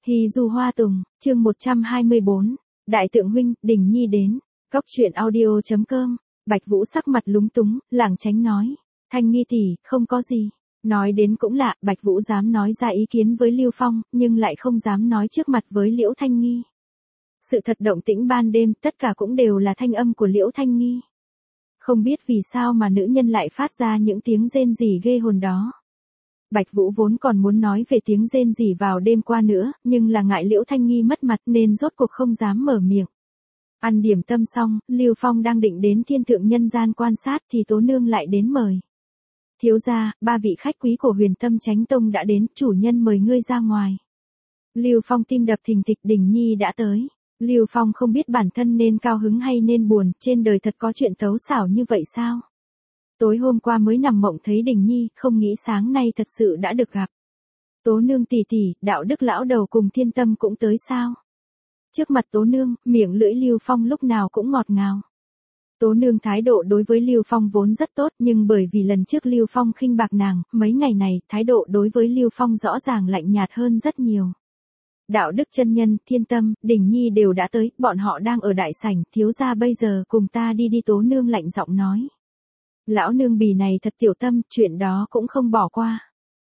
Hy du hoa tùng, chương 124. Đại tượng huynh, Đình Nhi đến. Cóc truyện audio.com. Bạch Vũ sắc mặt lúng túng, lảng tránh nói. Thanh Nghi tỷ, không có gì. Nói đến cũng lạ, Bạch Vũ dám nói ra ý kiến với Lưu Phong, nhưng lại không dám nói trước mặt với Liễu Thanh Nghi. Sự thật động tĩnh ban đêm, tất cả cũng đều là thanh âm của Liễu Thanh Nghi. Không biết vì sao mà nữ nhân lại phát ra những tiếng rên rỉ ghê hồn đó. Bạch Vũ vốn còn muốn nói về tiếng rên rỉ vào đêm qua nữa, nhưng là ngại Liễu Thanh Nghi mất mặt nên rốt cuộc không dám mở miệng. Ăn điểm tâm xong, Lưu Phong đang định đến thiên thượng nhân gian quan sát thì Tố Nương lại đến mời. Thiếu gia, 3 vị khách quý của Huyền Tâm Chánh Tông đã đến, chủ nhân mời ngươi ra ngoài. Lưu Phong tim đập thình thịch, Đình Nhi đã tới. Lưu Phong không biết bản thân nên cao hứng hay nên buồn, trên đời thật có chuyện tấu xảo như vậy sao? Tối hôm qua mới nằm mộng thấy Đình Nhi, không nghĩ sáng nay thật sự đã được gặp. Tố Nương tỷ tỷ, đạo đức lão đầu cùng Thiên Tâm cũng tới sao? Trước mặt Tố Nương, miệng lưỡi Lưu Phong lúc nào cũng ngọt ngào. Tố Nương thái độ đối với Lưu Phong vốn rất tốt, nhưng bởi vì lần trước Lưu Phong khinh bạc nàng, mấy ngày này, thái độ đối với Lưu Phong rõ ràng lạnh nhạt hơn rất nhiều. Đạo đức chân nhân, Thiên Tâm, Đình Nhi đều đã tới, bọn họ đang ở đại sảnh, thiếu gia bây giờ cùng ta đi đi. Tố Nương lạnh giọng nói. Lão nương bì này thật tiểu tâm, chuyện đó cũng không bỏ qua.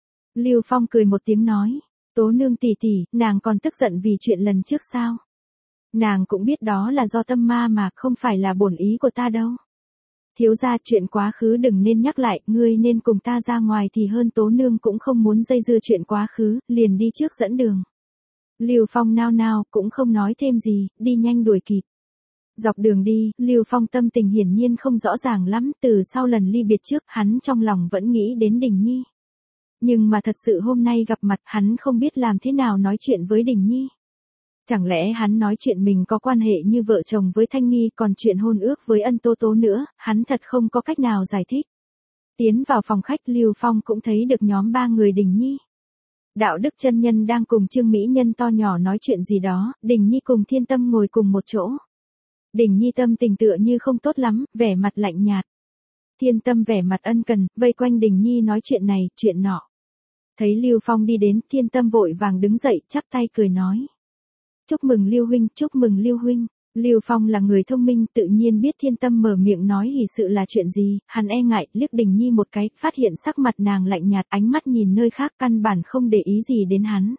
Lưu Phong cười một tiếng nói. Tố Nương tỷ tỷ, nàng còn tức giận vì chuyện lần trước sao? Nàng cũng biết đó là do tâm ma mà, không phải là bổn ý của ta đâu. Thiếu gia, chuyện quá khứ đừng nên nhắc lại, ngươi nên cùng ta ra ngoài thì hơn. Tố Nương cũng không muốn dây dưa chuyện quá khứ, liền đi trước dẫn đường. Lưu Phong nao nao, cũng không nói thêm gì, đi nhanh đuổi kịp. Dọc đường đi, Lưu Phong tâm tình hiển nhiên không rõ ràng lắm, từ sau lần ly biệt trước, hắn trong lòng vẫn nghĩ đến Đình Nhi. Nhưng mà thật sự hôm nay gặp mặt, hắn không biết làm thế nào nói chuyện với Đình Nhi. Chẳng lẽ hắn nói chuyện mình có quan hệ như vợ chồng với Thanh Nghi, còn chuyện hôn ước với Ân Tố Tố nữa, hắn thật không có cách nào giải thích. Tiến vào phòng khách, Lưu Phong cũng thấy được nhóm 3 người Đình Nhi. Đạo đức chân nhân đang cùng Trương Mỹ Nhân to nhỏ nói chuyện gì đó, Đình Nhi cùng Thiên Tâm ngồi cùng một chỗ. Đình Nhi tâm tình tựa như không tốt lắm, vẻ mặt lạnh nhạt. Thiên Tâm vẻ mặt ân cần, vây quanh Đình Nhi nói chuyện này, chuyện nọ. Thấy Lưu Phong đi đến, Thiên Tâm vội vàng đứng dậy, chắp tay cười nói. Chúc mừng Lưu huynh, chúc mừng Lưu huynh. Lưu Phong là người thông minh, tự nhiên biết Thiên Tâm mở miệng nói hỉ sự là chuyện gì, hắn e ngại, liếc Đình Nhi một cái, phát hiện sắc mặt nàng lạnh nhạt, ánh mắt nhìn nơi khác, căn bản không để ý gì đến hắn.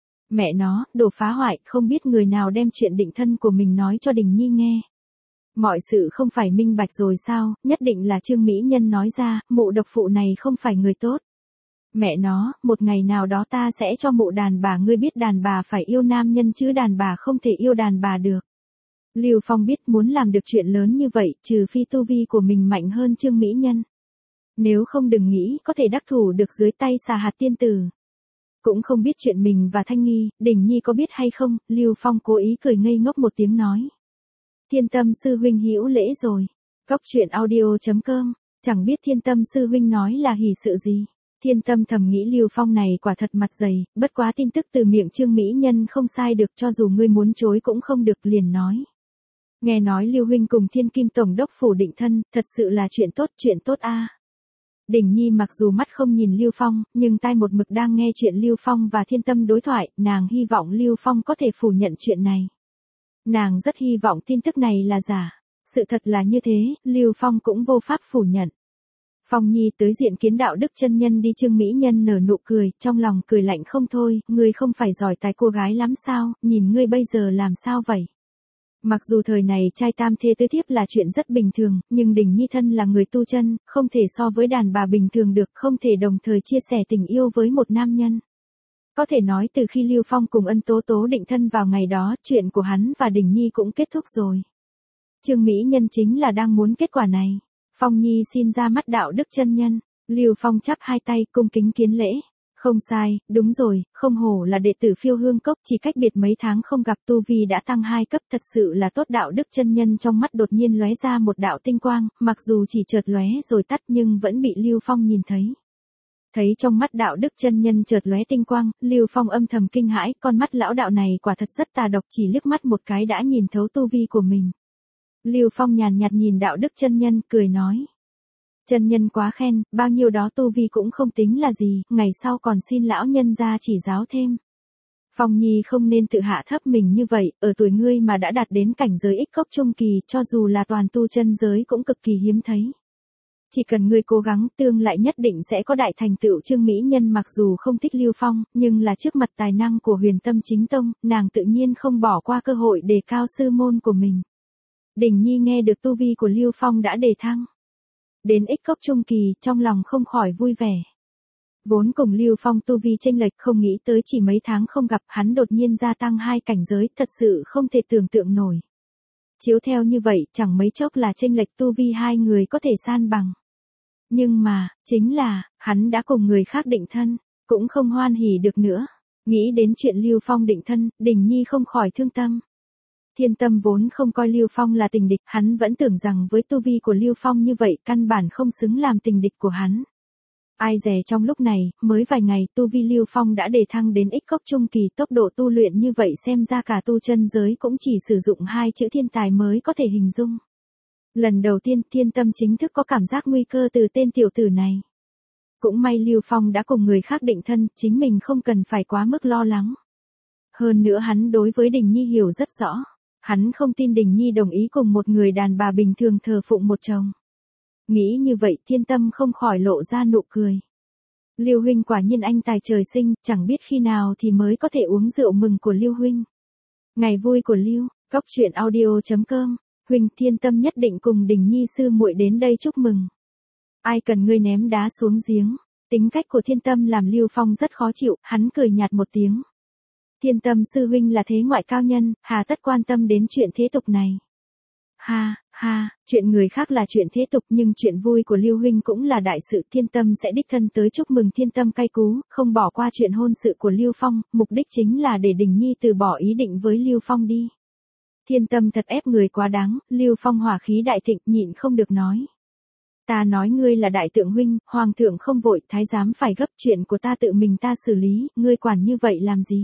Mẹ nó, đồ phá hoại, không biết người nào đem chuyện định thân của mình nói cho Đình Nhi nghe. Mọi sự không phải minh bạch rồi sao, nhất định là Trương Mỹ Nhân nói ra, mụ độc phụ này không phải người tốt. Mẹ nó, một ngày nào đó ta sẽ cho mụ đàn bà ngươi biết đàn bà phải yêu nam nhân chứ đàn bà không thể yêu đàn bà được. Lưu Phong biết muốn làm được chuyện lớn như vậy, trừ phi tu vi của mình mạnh hơn Trương Mỹ Nhân. Nếu không đừng nghĩ có thể đắc thủ được dưới tay Xà Hạt tiên tử. Cũng không biết chuyện mình và Thanh Nghi, Đình Nhi có biết hay không, Lưu Phong cố ý cười ngây ngốc một tiếng nói. Thiên Tâm sư huynh hữu lễ rồi. Cóc truyện audio.com, chẳng biết Thiên Tâm sư huynh nói là hỉ sự gì. Thiên Tâm thầm nghĩ Lưu Phong này quả thật mặt dày, bất quá tin tức từ miệng Trương Mỹ Nhân không sai được, cho dù ngươi muốn chối cũng không được, liền nói. Nghe nói Lưu huynh cùng Thiên Kim tổng đốc phủ định thân, thật sự là chuyện tốt a. Đình Nhi mặc dù mắt không nhìn Lưu Phong, nhưng tai một mực đang nghe chuyện Lưu Phong và Thiên Tâm đối thoại, nàng hy vọng Lưu Phong có thể phủ nhận chuyện này. Nàng rất hy vọng tin tức này là giả. Sự thật là như thế, Lưu Phong cũng vô pháp phủ nhận. Phong Nhi tới diện kiến đạo đức chân nhân đi. Trương Mỹ Nhân nở nụ cười, trong lòng cười lạnh không thôi, ngươi không phải giỏi tài cô gái lắm sao, nhìn ngươi bây giờ làm sao vậy? Mặc dù thời này trai tam thê tứ thiếp là chuyện rất bình thường, nhưng Đình Nhi thân là người tu chân, không thể so với đàn bà bình thường được, không thể đồng thời chia sẻ tình yêu với một nam nhân. Có thể nói từ khi Lưu Phong cùng Ân Tố Tố định thân vào ngày đó, chuyện của hắn và Đình Nhi cũng kết thúc rồi. Trương Mỹ Nhân chính là đang muốn kết quả này. Phong Nhi xin ra mắt đạo đức chân nhân. Lưu Phong chắp hai tay cung kính kiến lễ. Không sai, đúng rồi, không hổ là đệ tử Phiêu Hương Cốc, chỉ cách biệt mấy tháng không gặp tu vi đã tăng 2 cấp, thật sự là tốt. Đạo đức chân nhân trong mắt đột nhiên lóe ra một đạo tinh quang, mặc dù chỉ chợt lóe rồi tắt nhưng vẫn bị Lưu Phong nhìn thấy. Thấy trong mắt đạo đức chân nhân chợt lóe tinh quang, Lưu Phong âm thầm kinh hãi, con mắt lão đạo này quả thật rất tà độc, chỉ liếc mắt một cái đã nhìn thấu tu vi của mình. Lưu Phong nhàn nhạt nhìn đạo đức chân nhân, cười nói. Chân nhân quá khen, bao nhiêu đó tu vi cũng không tính là gì, ngày sau còn xin lão nhân ra chỉ giáo thêm. Phong Nhi không nên tự hạ thấp mình như vậy, ở tuổi ngươi mà đã đạt đến cảnh giới ích cốc trung kỳ, cho dù là toàn tu chân giới cũng cực kỳ hiếm thấy. Chỉ cần ngươi cố gắng, tương lai nhất định sẽ có đại thành tựu. Trương Mỹ Nhân mặc dù không thích Lưu Phong, nhưng là trước mặt tài năng của Huyền Tâm Chính Tông, nàng tự nhiên không bỏ qua cơ hội đề cao sư môn của mình. Đình Nhi nghe được tu vi của Lưu Phong đã đề thăng đến ích cốc trung kỳ, trong lòng không khỏi vui vẻ. Vốn cùng Lưu Phong tu vi chênh lệch, không nghĩ tới chỉ mấy tháng không gặp hắn đột nhiên gia tăng 2 cảnh giới, thật sự không thể tưởng tượng nổi. Chiếu theo như vậy, chẳng mấy chốc là chênh lệch tu vi hai người có thể san bằng. Nhưng mà, chính là, hắn đã cùng người khác định thân, cũng không hoan hỉ được nữa. Nghĩ đến chuyện Lưu Phong định thân, Đình Nhi không khỏi thương tâm. Thiên Tâm vốn không coi Lưu Phong là tình địch, hắn vẫn tưởng rằng với tu vi của Lưu Phong như vậy, căn bản không xứng làm tình địch của hắn. Ai dè trong lúc này, mới vài ngày, tu vi Lưu Phong đã đề thăng đến ích cốc trung kỳ, tốc độ tu luyện như vậy xem ra cả tu chân giới cũng chỉ sử dụng 2 chữ thiên tài mới có thể hình dung. Lần đầu tiên, Thiên Tâm chính thức có cảm giác nguy cơ từ tên tiểu tử này. Cũng may Lưu Phong đã cùng người khác định thân, chính mình không cần phải quá mức lo lắng. Hơn nữa hắn đối với Đình Nhi hiểu rất rõ. Hắn không tin Đình Nhi đồng ý cùng một người đàn bà bình thường thờ phụng một chồng. Nghĩ như vậy, Thiên Tâm không khỏi lộ ra nụ cười. Lưu huynh quả nhiên anh tài trời sinh, chẳng biết khi nào thì mới có thể uống rượu mừng của Lưu huynh. Ngày vui của Lưu, Cốc Truyện Audio.com. Huynh, Thiên Tâm nhất định cùng Đình Nhi sư muội đến đây chúc mừng. Ai cần ngươi ném đá xuống giếng. Tính cách của Thiên Tâm làm Lưu Phong rất khó chịu, hắn cười nhạt một tiếng. Thiên Tâm sư huynh là thế ngoại cao nhân, hà tất quan tâm đến chuyện thế tục này. Ha, ha, chuyện người khác là chuyện thế tục, nhưng chuyện vui của Lưu huynh cũng là đại sự. Thiên Tâm sẽ đích thân tới chúc mừng. Thiên Tâm cay cú, không bỏ qua chuyện hôn sự của Lưu Phong, mục đích chính là để Đình Nhi từ bỏ ý định với Lưu Phong đi. Thiên Tâm thật ép người quá đáng, Lưu Phong hỏa khí đại thịnh, nhịn không được nói. Ta nói ngươi là đại tượng huynh, hoàng thượng không vội, thái giám phải gấp, chuyện của ta tự mình ta xử lý, ngươi quản như vậy làm gì?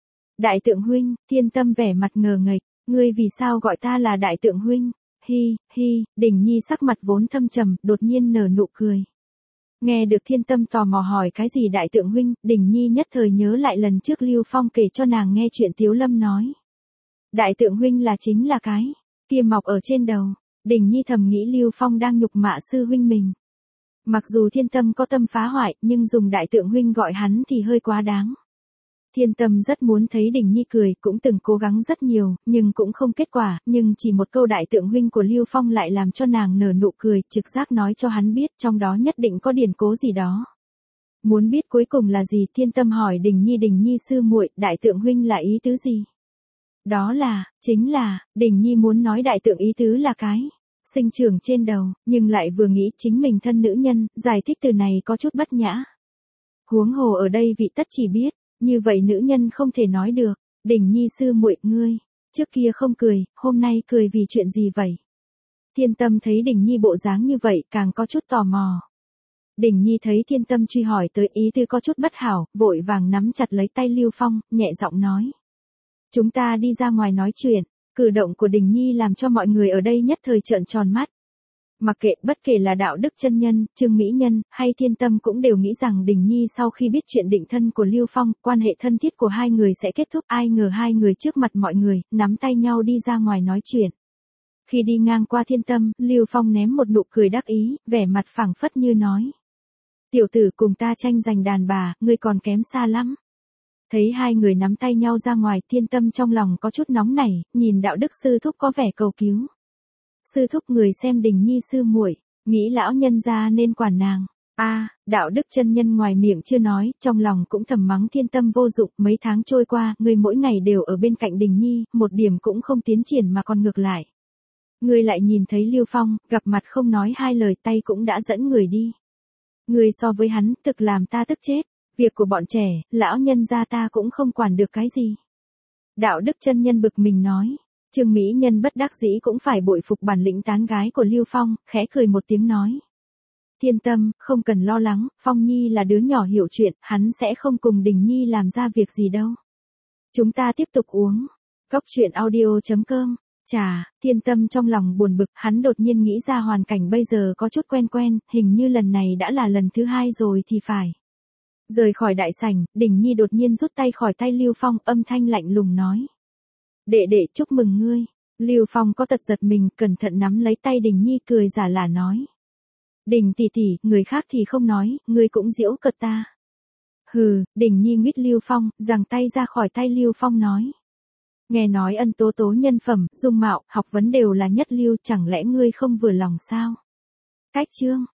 Đại tượng huynh, Thiên Tâm vẻ mặt ngờ nghệch, ngươi vì sao gọi ta là đại tượng huynh? Hi, hi, Đình Nhi sắc mặt vốn thâm trầm, đột nhiên nở nụ cười. Nghe được Thiên Tâm tò mò hỏi cái gì đại tượng huynh, Đình Nhi nhất thời nhớ lại lần trước Lưu Phong kể cho nàng nghe chuyện Tiếu Lâm nói. Đại tượng huynh là chính là cái kia mọc ở trên đầu. Đình Nhi thầm nghĩ Lưu Phong đang nhục mạ sư huynh mình. Mặc dù Thiên Tâm có tâm phá hoại, nhưng dùng đại tượng huynh gọi hắn thì hơi quá đáng. Thiên Tâm rất muốn thấy Đình Nhi cười, cũng từng cố gắng rất nhiều, nhưng cũng không kết quả, nhưng chỉ một câu đại tượng huynh của Lưu Phong lại làm cho nàng nở nụ cười, trực giác nói cho hắn biết trong đó nhất định có điển cố gì đó. Muốn biết cuối cùng là gì, Thiên Tâm hỏi Đình Nhi sư muội, đại tượng huynh là ý tứ gì? Đó là, chính là, Đình Nhi muốn nói đại tượng ý tứ là cái sinh trưởng trên đầu, nhưng lại vừa nghĩ chính mình thân nữ nhân, giải thích từ này có chút bất nhã. Huống hồ ở đây vị tất chỉ biết, như vậy nữ nhân không thể nói được. Đình Nhi sư muội, ngươi trước kia không cười, hôm nay cười vì chuyện gì vậy? Thiên Tâm thấy Đình Nhi bộ dáng như vậy, càng có chút tò mò. Đình Nhi thấy Thiên Tâm truy hỏi tới ý tứ có chút bất hảo, vội vàng nắm chặt lấy tay Lưu Phong, nhẹ giọng nói. Chúng ta đi ra ngoài nói chuyện. Cử động của Đình Nhi làm cho mọi người ở đây nhất thời trợn tròn mắt. Mặc kệ, bất kể là Đạo Đức chân nhân, Trương Mỹ Nhân, hay Thiên Tâm cũng đều nghĩ rằng Đình Nhi sau khi biết chuyện định thân của Lưu Phong, quan hệ thân thiết của hai người sẽ kết thúc. Ai ngờ hai người trước mặt mọi người, nắm tay nhau đi ra ngoài nói chuyện. Khi đi ngang qua Thiên Tâm, Lưu Phong ném một nụ cười đắc ý, vẻ mặt phảng phất như nói. Tiểu tử cùng ta tranh giành đàn bà, ngươi còn kém xa lắm. Thấy hai người nắm tay nhau ra ngoài, Thiên Tâm trong lòng có chút nóng nảy, nhìn Đạo Đức sư thúc có vẻ cầu cứu. Sư thúc người xem Đình Nhi sư muội, nghĩ lão nhân gia nên quản nàng. Đạo Đức chân nhân ngoài miệng chưa nói, trong lòng cũng thầm mắng Thiên Tâm vô dụng. Mấy tháng trôi qua, ngươi mỗi ngày đều ở bên cạnh Đình Nhi, một điểm cũng không tiến triển mà còn ngược lại. Ngươi lại nhìn thấy Lưu Phong, gặp mặt không nói hai lời, tay cũng đã dẫn người đi. Ngươi so với hắn, thực làm ta tức chết. Việc của bọn trẻ, lão nhân gia ta cũng không quản được cái gì. Đạo Đức chân nhân bực mình nói. Trương Mỹ Nhân bất đắc dĩ cũng phải bội phục bản lĩnh tán gái của Lưu Phong, khẽ cười một tiếng nói. Thiên Tâm, không cần lo lắng, Phong Nhi là đứa nhỏ hiểu chuyện, hắn sẽ không cùng Đình Nhi làm ra việc gì đâu. Chúng ta tiếp tục uống. Cốc Truyện Audio.com. Chà, Thiên Tâm trong lòng buồn bực, hắn đột nhiên nghĩ ra hoàn cảnh bây giờ có chút quen, hình như lần này đã là lần thứ 2 rồi thì phải. Rời khỏi đại sảnh, Đình Nhi đột nhiên rút tay khỏi tay Lưu Phong, âm thanh lạnh lùng nói. Đệ đệ chúc mừng ngươi. Lưu Phong có tật giật mình, cẩn thận nắm lấy tay Đình Nhi cười giả lả nói. Đình tỷ tỷ, người khác thì không nói, ngươi cũng giễu cợt ta. Hừ, Đình Nhi nguyết Lưu Phong, giằng tay ra khỏi tay Lưu Phong nói. Nghe nói Ân Tố Tố nhân phẩm, dung mạo, học vấn đều là nhất lưu, chẳng lẽ ngươi không vừa lòng sao? Cách chương.